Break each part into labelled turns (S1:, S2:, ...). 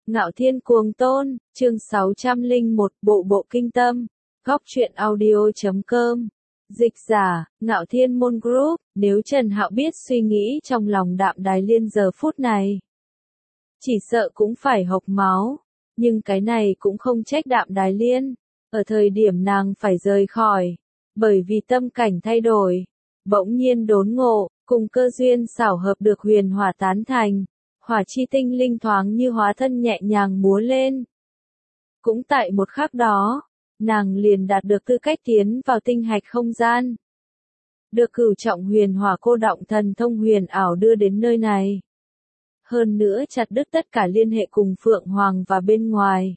S1: Ngạo Thiên Cuồng Tôn, chương 601, Bộ Kinh Tâm, Góc truyện audio.com. Dịch giả, Ngạo Thiên Môn Group. Nếu Trần Hạo biết suy nghĩ trong lòng Đạm Đài Liên giờ phút này, chỉ sợ cũng phải hộc máu. Nhưng cái này cũng không trách Đạm Đài Liên. Ở thời điểm nàng phải rời khỏi, bởi vì tâm cảnh thay đổi, bỗng nhiên đốn ngộ, cùng cơ duyên xảo hợp được huyền hỏa tán thành. Hỏa chi tinh linh thoáng như hóa thân nhẹ nhàng múa lên. Cũng tại một khắc đó, nàng liền đạt được tư cách tiến vào tinh hạch không gian. Được cửu trọng huyền hỏa cô động thần thông huyền ảo đưa đến nơi này. Hơn nữa chặt đứt tất cả liên hệ cùng Phượng Hoàng và bên ngoài.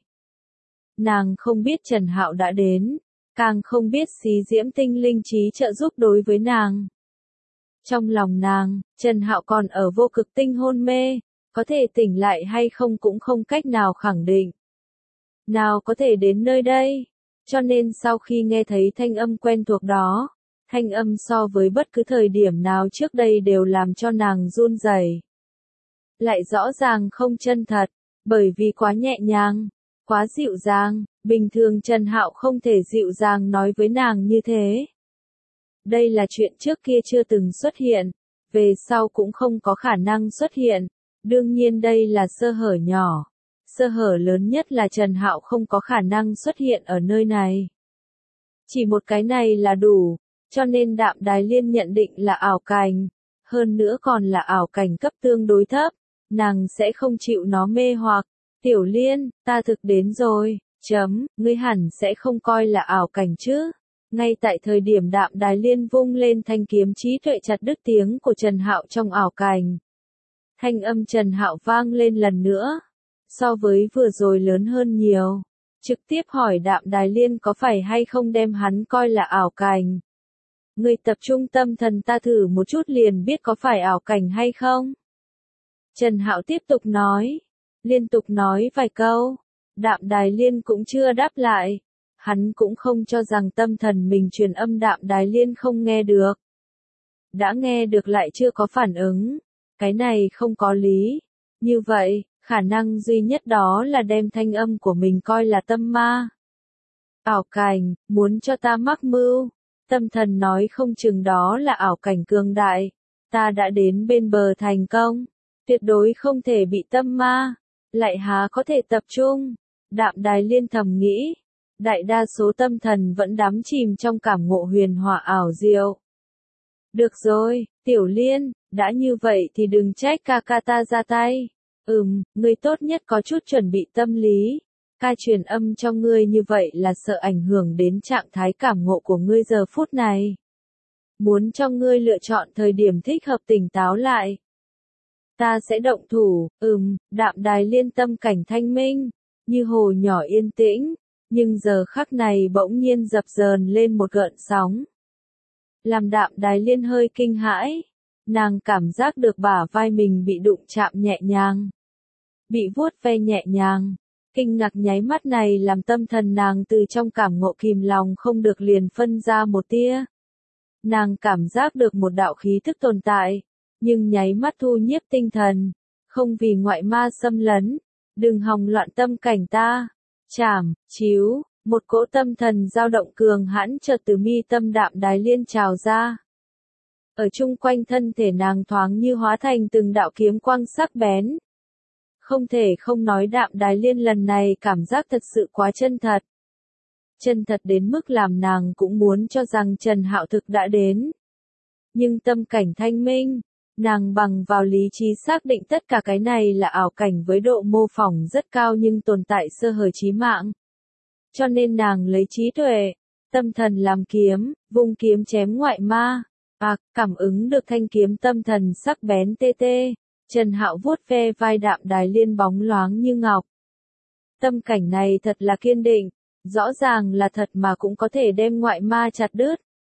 S1: Nàng không biết Trần Hạo đã đến, càng không biết xí diễm tinh linh trí trợ giúp đối với nàng. Trong lòng nàng, Trần Hạo còn ở vô cực tinh hôn mê. Có thể tỉnh lại hay không cũng không cách nào khẳng định. Nào có thể đến nơi đây. Cho nên sau khi nghe thấy thanh âm quen thuộc đó, thanh âm so với bất cứ thời điểm nào trước đây đều làm cho nàng run rẩy. Lại rõ ràng không chân thật, bởi vì quá nhẹ nhàng, quá dịu dàng, bình thường Trần Hạo không thể dịu dàng nói với nàng như thế. Đây là chuyện trước kia chưa từng xuất hiện, về sau cũng không có khả năng xuất hiện. Đương nhiên đây là sơ hở nhỏ. Sơ hở lớn nhất là Trần Hạo không có khả năng xuất hiện ở nơi này. Chỉ một cái này là đủ, cho nên Đạm Đài Liên nhận định là ảo cảnh. Hơn nữa còn là ảo cảnh cấp tương đối thấp, nàng sẽ không chịu nó mê hoặc. Tiểu Liên, ta thực đến rồi, ngươi hẳn sẽ không coi là ảo cảnh chứ. Ngay tại thời điểm Đạm Đài Liên vung lên thanh kiếm trí tuệ chặt đứt tiếng của Trần Hạo trong ảo cảnh. Thanh âm Trần Hạo vang lên lần nữa, so với vừa rồi lớn hơn nhiều, trực tiếp hỏi Đạm Đài Liên có phải hay không đem hắn coi là ảo cảnh. Ngươi tập trung tâm thần ta thử một chút liền biết có phải ảo cảnh hay không. Trần Hạo tiếp tục nói, liên tục nói vài câu, Đạm Đài Liên cũng chưa đáp lại, hắn cũng không cho rằng tâm thần mình truyền âm Đạm Đài Liên không nghe được. Đã nghe được lại chưa có phản ứng. Cái này không có lý. Như vậy, khả năng duy nhất đó là đem thanh âm của mình coi là tâm ma. Ảo cảnh, muốn cho ta mắc mưu. Tâm thần nói không chừng đó là ảo cảnh cường đại. Ta đã đến bên bờ thành công. Tuyệt đối không thể bị tâm ma. Lại há có thể tập trung. Đạm Đài Liên thầm nghĩ. Đại đa số tâm thần vẫn đắm chìm trong cảm ngộ huyền hỏa ảo diệu. Được rồi, Tiểu Liên, đã như vậy thì đừng trách ca ca ta ra tay. Ngươi tốt nhất có chút chuẩn bị tâm lý. Ca truyền âm cho ngươi như vậy là sợ ảnh hưởng đến trạng thái cảm ngộ của ngươi giờ phút này. Muốn cho ngươi lựa chọn thời điểm thích hợp tỉnh táo lại. Ta sẽ động thủ, Đạm Đài Liên tâm cảnh thanh minh, như hồ nhỏ yên tĩnh, nhưng giờ khắc này bỗng nhiên dập dờn lên một gợn sóng. Làm Đạm Đài Liên hơi kinh hãi, nàng cảm giác được bả vai mình bị đụng chạm nhẹ nhàng, bị vuốt ve nhẹ nhàng. Kinh ngạc nháy mắt này làm tâm thần nàng từ trong cảm ngộ kìm lòng không được liền phân ra một tia. Nàng cảm giác được một đạo khí thức tồn tại, nhưng nháy mắt thu nhiếp tinh thần, không vì ngoại ma xâm lấn, đừng hòng loạn tâm cảnh ta. Chảm, chiếu. Một cỗ tâm thần dao động cường hãn chợt từ mi tâm Đạm Đài Liên trào ra. Ở chung quanh thân thể nàng thoáng như hóa thành từng đạo kiếm quang sắc bén. Không thể không nói Đạm Đài Liên lần này cảm giác thật sự quá chân thật. Chân thật đến mức làm nàng cũng muốn cho rằng Trần Hạo thực đã đến. Nhưng tâm cảnh thanh minh, nàng bằng vào lý trí xác định tất cả cái này là ảo cảnh với độ mô phỏng rất cao nhưng tồn tại sơ hở chí mạng. Cho nên nàng lấy trí tuệ, tâm thần làm kiếm, vung kiếm chém ngoại ma. Cảm ứng được thanh kiếm tâm thần sắc bén tê tê, Trần Hạo vuốt ve vai Đạm Đài Liên bóng loáng như ngọc. Tâm cảnh này thật là kiên định, rõ ràng là thật mà cũng có thể đem ngoại ma chặt đứt.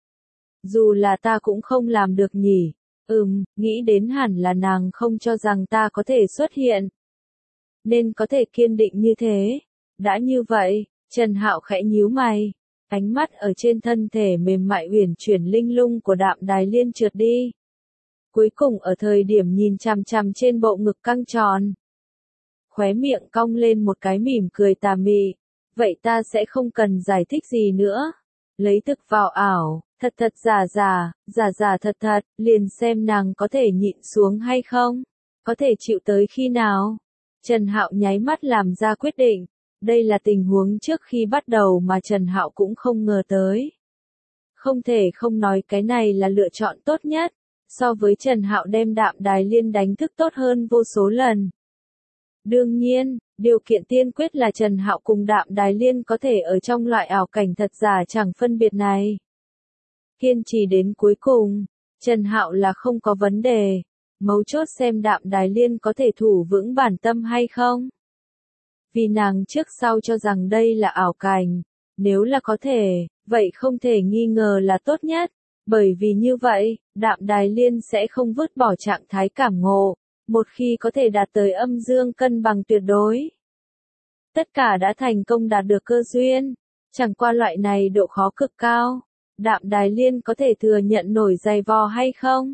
S1: Dù là ta cũng không làm được nhỉ. Nghĩ đến hẳn là nàng không cho rằng ta có thể xuất hiện. Nên có thể kiên định như thế. Đã như vậy, Trần Hạo khẽ nhíu mày, ánh mắt ở trên thân thể mềm mại uyển chuyển linh lung của Đạm Đài Liên trượt đi. Cuối cùng ở thời điểm nhìn chằm chằm trên bộ ngực căng tròn. khóe miệng cong lên một cái mỉm cười tà mị. Vậy ta sẽ không cần giải thích gì nữa. Lấy thực vào ảo, thật thật giả giả, giả giả thật thật, liền xem nàng có thể nhịn xuống hay không. Có thể chịu tới khi nào? Trần Hạo nháy mắt làm ra quyết định. Đây là tình huống trước khi bắt đầu mà Trần Hạo cũng không ngờ tới. Không thể không nói cái này là lựa chọn tốt nhất. So với Trần Hạo đem Đạm Đài Liên đánh thức tốt hơn vô số lần. Đương nhiên, điều kiện tiên quyết là Trần Hạo cùng Đạm Đài Liên có thể ở trong loại ảo cảnh thật giả chẳng phân biệt này. Kiên trì đến cuối cùng, Trần Hạo là không có vấn đề. Mấu chốt xem Đạm Đài Liên có thể thủ vững bản tâm hay không. Vì nàng trước sau cho rằng đây là ảo cảnh. Nếu là có thể, vậy không thể nghi ngờ là tốt nhất. Bởi vì như vậy, Đạm Đài Liên sẽ không vứt bỏ trạng thái cảm ngộ, một khi có thể đạt tới âm dương cân bằng tuyệt đối. Tất cả đã thành công đạt được cơ duyên, chẳng qua loại này độ khó cực cao. Đạm Đài Liên có thể thừa nhận nổi giày vò hay không?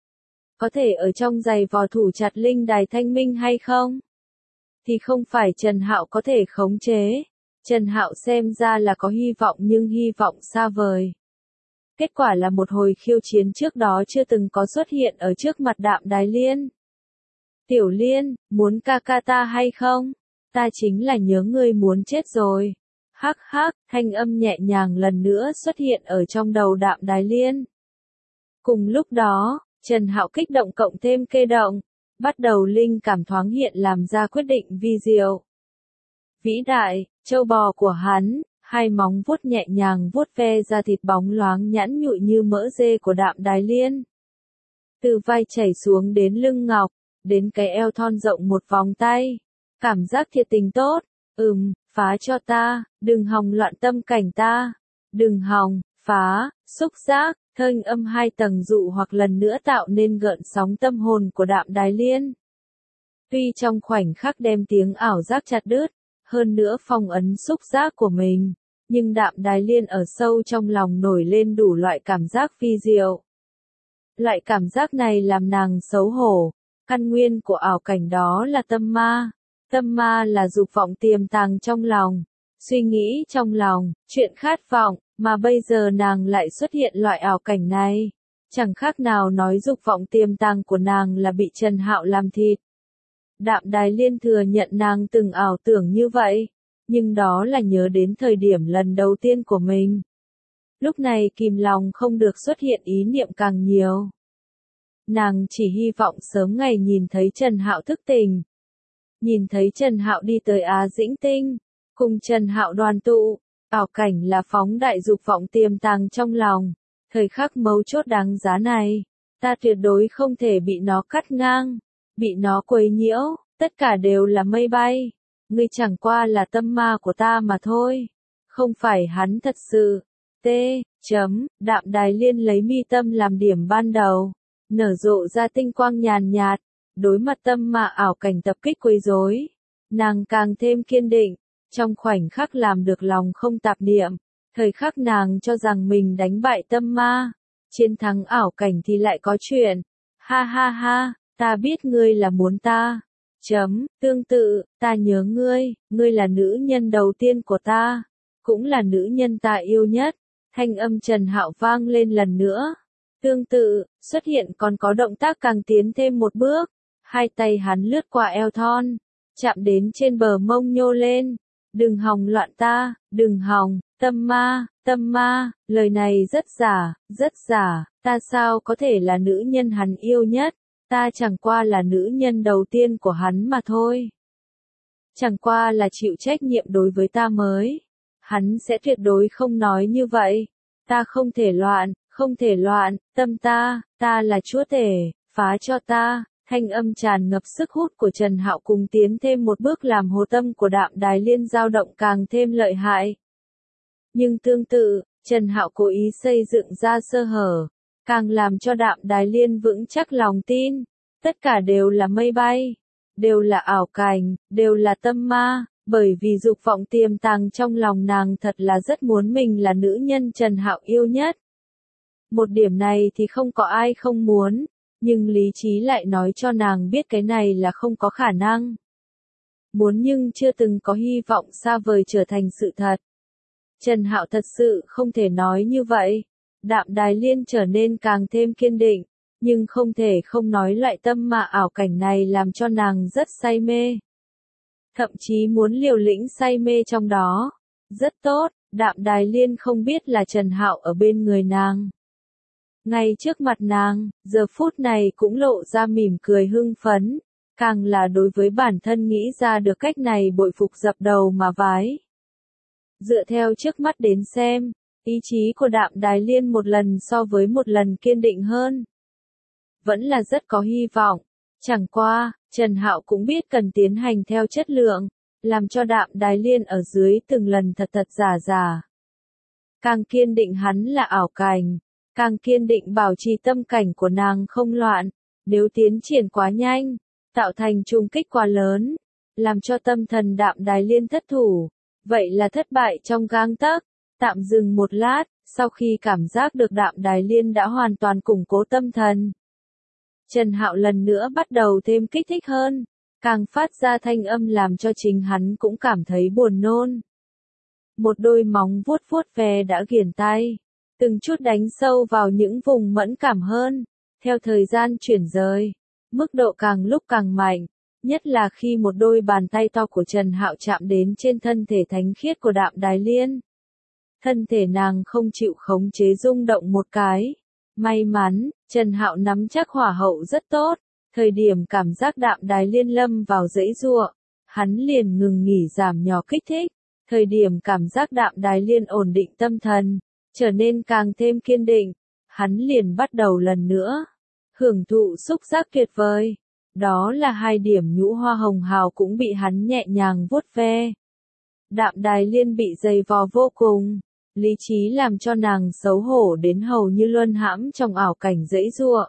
S1: Có thể ở trong giày vò thủ chặt linh đài thanh minh hay không? Thì không phải Trần Hạo có thể khống chế. Trần Hạo xem ra là có hy vọng nhưng hy vọng xa vời. Kết quả là một hồi khiêu chiến trước đó chưa từng có xuất hiện ở trước mặt Đạm Đài Liên. Tiểu Liên, muốn ca ca ta hay không? Ta chính là nhớ ngươi muốn chết rồi. Hắc hắc, thanh âm nhẹ nhàng lần nữa xuất hiện ở trong đầu Đạm Đài Liên. Cùng lúc đó, Trần Hạo kích động cộng thêm kê động, bắt đầu linh cảm thoáng hiện làm ra quyết định vi diệu. Vĩ đại, châu bò của hắn, hai móng vuốt nhẹ nhàng vuốt ve ra thịt bóng loáng nhẵn nhụi như mỡ dê của Đạm Đài Liên. Từ vai chảy xuống đến lưng ngọc, đến cái eo thon rộng một vòng tay. Cảm giác thiệt tình tốt, phá cho ta, đừng hòng loạn tâm cảnh ta. Đừng hòng, phá, xúc giác, thanh âm hai tầng dụ hoặc lần nữa tạo nên gợn sóng tâm hồn của Đạm Đài Liên. Tuy trong khoảnh khắc đem tiếng ảo giác chặt đứt, hơn nữa phong ấn xúc giác của mình, nhưng Đạm Đài Liên ở sâu trong lòng nổi lên đủ loại cảm giác vi diệu. Loại cảm giác này làm nàng xấu hổ, căn nguyên của ảo cảnh đó là tâm ma. Tâm ma là dục vọng tiềm tàng trong lòng, suy nghĩ trong lòng, chuyện khát vọng, mà bây giờ nàng lại xuất hiện loại ảo cảnh này. Chẳng khác nào nói dục vọng tiềm tàng của nàng là bị Trần Hạo làm thịt. Đạm Đài Liên thừa nhận nàng từng ảo tưởng như vậy, nhưng đó là nhớ đến thời điểm lần đầu tiên của mình. Lúc này kìm lòng không được xuất hiện ý niệm càng nhiều. Nàng chỉ hy vọng sớm ngày nhìn thấy Trần Hạo thức tỉnh. Nhìn thấy Trần Hạo đi tới Á Dĩnh Tinh, cùng Trần Hạo đoàn tụ, ảo cảnh là phóng đại dục vọng tiềm tàng trong lòng. Thời khắc mấu chốt đáng giá này, ta tuyệt đối không thể bị nó cắt ngang, bị nó quấy nhiễu, tất cả đều là mây bay. Ngươi chẳng qua là tâm ma của ta mà thôi, không phải hắn thật sự. Đạm Đài Liên lấy mi tâm làm điểm ban đầu, nở rộ ra tinh quang nhàn nhạt, đối mặt tâm ma ảo cảnh tập kích quấy rối, nàng càng thêm kiên định, trong khoảnh khắc làm được lòng không tạp niệm, thời khắc nàng cho rằng mình đánh bại tâm ma, chiến thắng ảo cảnh thì lại có chuyện. Ha ha ha, ta biết ngươi là muốn ta. Tương tự, ta nhớ ngươi, ngươi là nữ nhân đầu tiên của ta, cũng là nữ nhân ta yêu nhất. Thanh âm Trần Hạo vang lên lần nữa. Tương tự, xuất hiện còn có động tác càng tiến thêm một bước. Hai tay hắn lướt qua eo thon, chạm đến trên bờ mông nhô lên. Đừng hòng loạn ta, đừng hòng, tâm ma, lời này rất giả, ta sao có thể là nữ nhân hắn yêu nhất, ta chẳng qua là nữ nhân đầu tiên của hắn mà thôi. Chẳng qua là chịu trách nhiệm đối với ta mới. Hắn sẽ tuyệt đối không nói như vậy. Ta không thể loạn, tâm ta là chúa tể, phá cho ta. Thanh âm tràn ngập sức hút của Trần Hạo cùng tiến thêm một bước làm hồ tâm của Đạm Đài Liên dao động càng thêm lợi hại. Nhưng tương tự, Trần Hạo cố ý xây dựng ra sơ hở, càng làm cho Đạm Đài Liên vững chắc lòng tin. Tất cả đều là mây bay, đều là ảo cảnh, đều là tâm ma, bởi vì dục vọng tiềm tàng trong lòng nàng thật là rất muốn mình là nữ nhân Trần Hạo yêu nhất. Một điểm này thì không có ai không muốn. Nhưng lý trí lại nói cho nàng biết cái này là không có khả năng. muốn nhưng chưa từng có hy vọng xa vời trở thành sự thật. Trần Hạo thật sự không thể nói như vậy. Đạm Đài Liên trở nên càng thêm kiên định, nhưng không thể không nói loại tâm mà ảo cảnh này làm cho nàng rất say mê. Thậm chí muốn liều lĩnh say mê trong đó. Rất tốt, Đạm Đài Liên không biết là Trần Hạo ở bên người nàng. Ngay trước mặt nàng, giờ phút này cũng lộ ra mỉm cười hưng phấn, càng là đối với bản thân nghĩ ra được cách này bội phục dập đầu mà vái. Dựa theo trước mắt đến xem, ý chí của Đạm Đài Liên một lần so với một lần kiên định hơn. Vẫn là rất có hy vọng. Chẳng qua, Trần Hạo cũng biết cần tiến hành theo chất lượng, làm cho Đạm Đài Liên ở dưới từng lần thật thật giả giả. Càng kiên định hắn là ảo cảnh, càng kiên định bảo trì tâm cảnh của nàng không loạn, nếu tiến triển quá nhanh, tạo thành trùng kích quá lớn, làm cho tâm thần Đạm Đài Liên thất thủ, vậy là thất bại trong gang tấc. Tạm dừng một lát, sau khi cảm giác được Đạm Đài Liên đã hoàn toàn củng cố tâm thần, Trần Hạo lần nữa bắt đầu thêm kích thích hơn, càng phát ra thanh âm làm cho chính hắn cũng cảm thấy buồn nôn. Một đôi móng vuốt vuốt ve đã ghiền tay, từng chút đánh sâu vào những vùng mẫn cảm hơn, theo thời gian chuyển rời, mức độ càng lúc càng mạnh, nhất là khi một đôi bàn tay to của Trần Hạo chạm đến trên thân thể thánh khiết của Đạm Đài Liên. Thân thể nàng không chịu khống chế rung động một cái. May mắn, Trần Hạo nắm chắc hỏa hậu rất tốt, thời điểm cảm giác Đạm Đài Liên lâm vào dãy giụa, hắn liền ngừng nghỉ giảm nhỏ kích thích, thời điểm cảm giác Đạm Đài Liên ổn định tâm thần, trở nên càng thêm kiên định, hắn liền bắt đầu lần nữa, hưởng thụ xúc giác tuyệt vời, đó là hai điểm nhũ hoa hồng hào cũng bị hắn nhẹ nhàng vuốt ve. Đạm Đài Liên bị dày vò vô cùng. Lý trí làm cho nàng xấu hổ đến hầu như luân hãm trong ảo cảnh dãy giụa.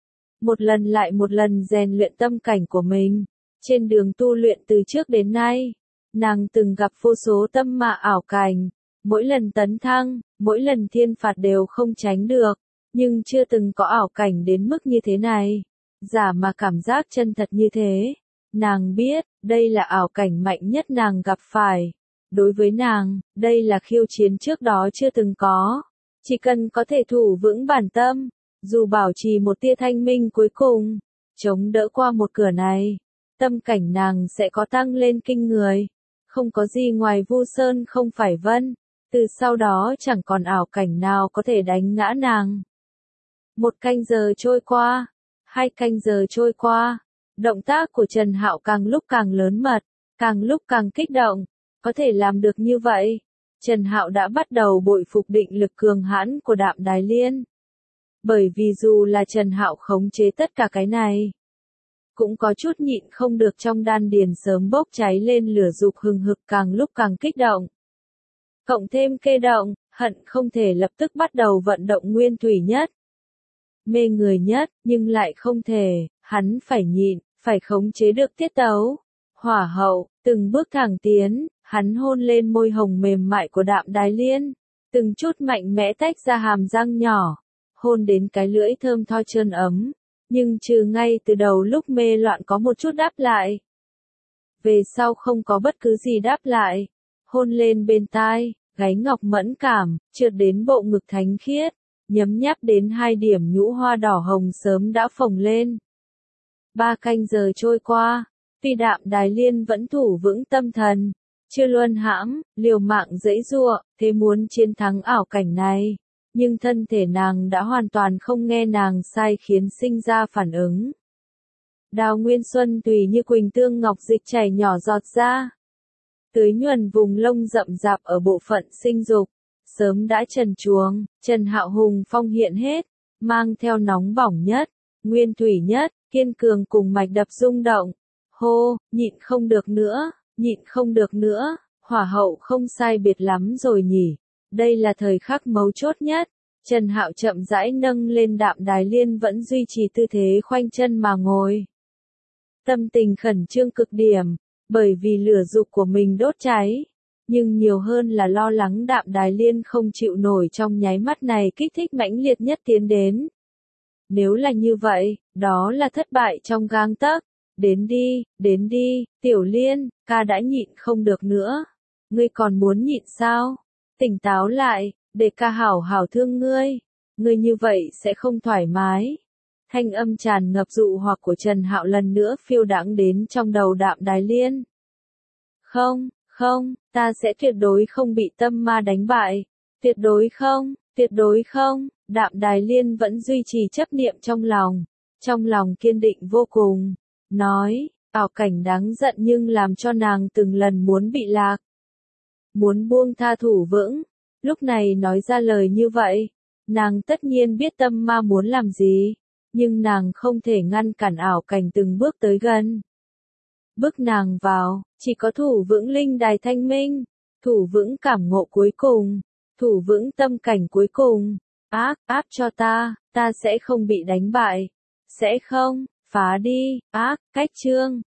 S1: Một lần lại một lần rèn luyện tâm cảnh của mình. Trên đường tu luyện từ trước đến nay, nàng từng gặp vô số tâm mạ ảo cảnh. Mỗi lần tấn thăng, mỗi lần thiên phạt đều không tránh được. Nhưng chưa từng có ảo cảnh đến mức như thế này. Giả mà cảm giác chân thật như thế. Nàng biết, đây là ảo cảnh mạnh nhất nàng gặp phải. Đối với nàng, đây là khiêu chiến trước đó chưa từng có. Chỉ cần có thể thủ vững bản tâm, dù bảo trì một tia thanh minh cuối cùng, chống đỡ qua một cửa này, tâm cảnh nàng sẽ có tăng lên kinh người. Không có gì ngoài Vu Sơn không phải Vân, từ sau đó chẳng còn ảo cảnh nào có thể đánh ngã nàng. 1 canh giờ trôi qua, 2 canh giờ trôi qua, động tác của Trần Hạo càng lúc càng lớn mật, càng lúc càng kích động. Có thể làm được như vậy, Trần Hạo đã bắt đầu bội phục định lực cường hãn của Đạm Đài Liên. Bởi vì dù là Trần Hạo khống chế tất cả cái này, cũng có chút nhịn không được trong đan điền sớm bốc cháy lên lửa dục hừng hực càng lúc càng kích động. Cộng thêm kê động, hận không thể lập tức bắt đầu vận động nguyên thủy nhất. Mê người nhất, nhưng lại không thể, hắn phải nhịn, phải khống chế được tiết tấu. Hỏa hậu, từng bước thẳng tiến. Hắn hôn lên môi hồng mềm mại của Đạm Đài Liên, từng chút mạnh mẽ tách ra hàm răng nhỏ, hôn đến cái lưỡi thơm tho trơn ấm, nhưng trừ ngay từ đầu lúc mê loạn có một chút đáp lại. Về sau không có bất cứ gì đáp lại, hôn lên bên tai, gáy ngọc mẫn cảm, trượt đến bộ ngực thánh khiết, nhấm nháp đến 2 điểm nhũ hoa đỏ hồng sớm đã phồng lên. 3 canh giờ trôi qua, tuy Đạm Đài Liên vẫn thủ vững tâm thần. Chưa luân hãm, liều mạng dãy giụa, thế muốn chiến thắng ảo cảnh này. Nhưng thân thể nàng đã hoàn toàn không nghe nàng sai khiến sinh ra phản ứng. Đào Nguyên Xuân tùy như quỳnh tương ngọc dịch chảy nhỏ giọt ra. Tưới nhuần vùng lông rậm rạp ở bộ phận sinh dục. Sớm đã trần truồng, Trần Hạo hùng phong hiện hết, mang theo nóng bỏng nhất, nguyên thủy nhất, kiên cường cùng mạch đập rung động. Hô, nhịn không được nữa. Nhịn không được nữa, hỏa hậu không sai biệt lắm rồi nhỉ. Đây là thời khắc mấu chốt nhất. Trần Hạo chậm rãi nâng lên Đạm Đài Liên vẫn duy trì tư thế khoanh chân mà ngồi. Tâm tình khẩn trương cực điểm, bởi vì lửa dục của mình đốt cháy. Nhưng nhiều hơn là lo lắng Đạm Đài Liên không chịu nổi trong nháy mắt này kích thích mãnh liệt nhất tiến đến. Nếu là như vậy, đó là thất bại trong gang tấc. đến đi, Tiểu Liên, ca đã nhịn không được nữa. Ngươi còn muốn nhịn sao? Tỉnh táo lại, để ca hảo hảo thương ngươi. Ngươi như vậy sẽ không thoải mái. Thanh âm tràn ngập dụ hoặc của Trần Hạo lần nữa phiêu đãng đến trong đầu Đạm Đài Liên. Không, không, ta sẽ tuyệt đối không bị tâm ma đánh bại. Tuyệt đối không, Đạm Đài Liên vẫn duy trì chấp niệm trong lòng kiên định vô cùng. Nói, ảo cảnh đáng giận nhưng làm cho nàng từng lần muốn bị lạc. Muốn buông tha Thủ Vững, lúc này nói ra lời như vậy, nàng tất nhiên biết tâm ma muốn làm gì, nhưng nàng không thể ngăn cản ảo cảnh từng bước tới gần. Bước nàng vào, chỉ có Thủ Vững linh đài thanh minh, Thủ Vững cảm ngộ cuối cùng, Thủ Vững tâm cảnh cuối cùng, áp cho ta sẽ không bị đánh bại, sẽ không, phá đi, cách chương.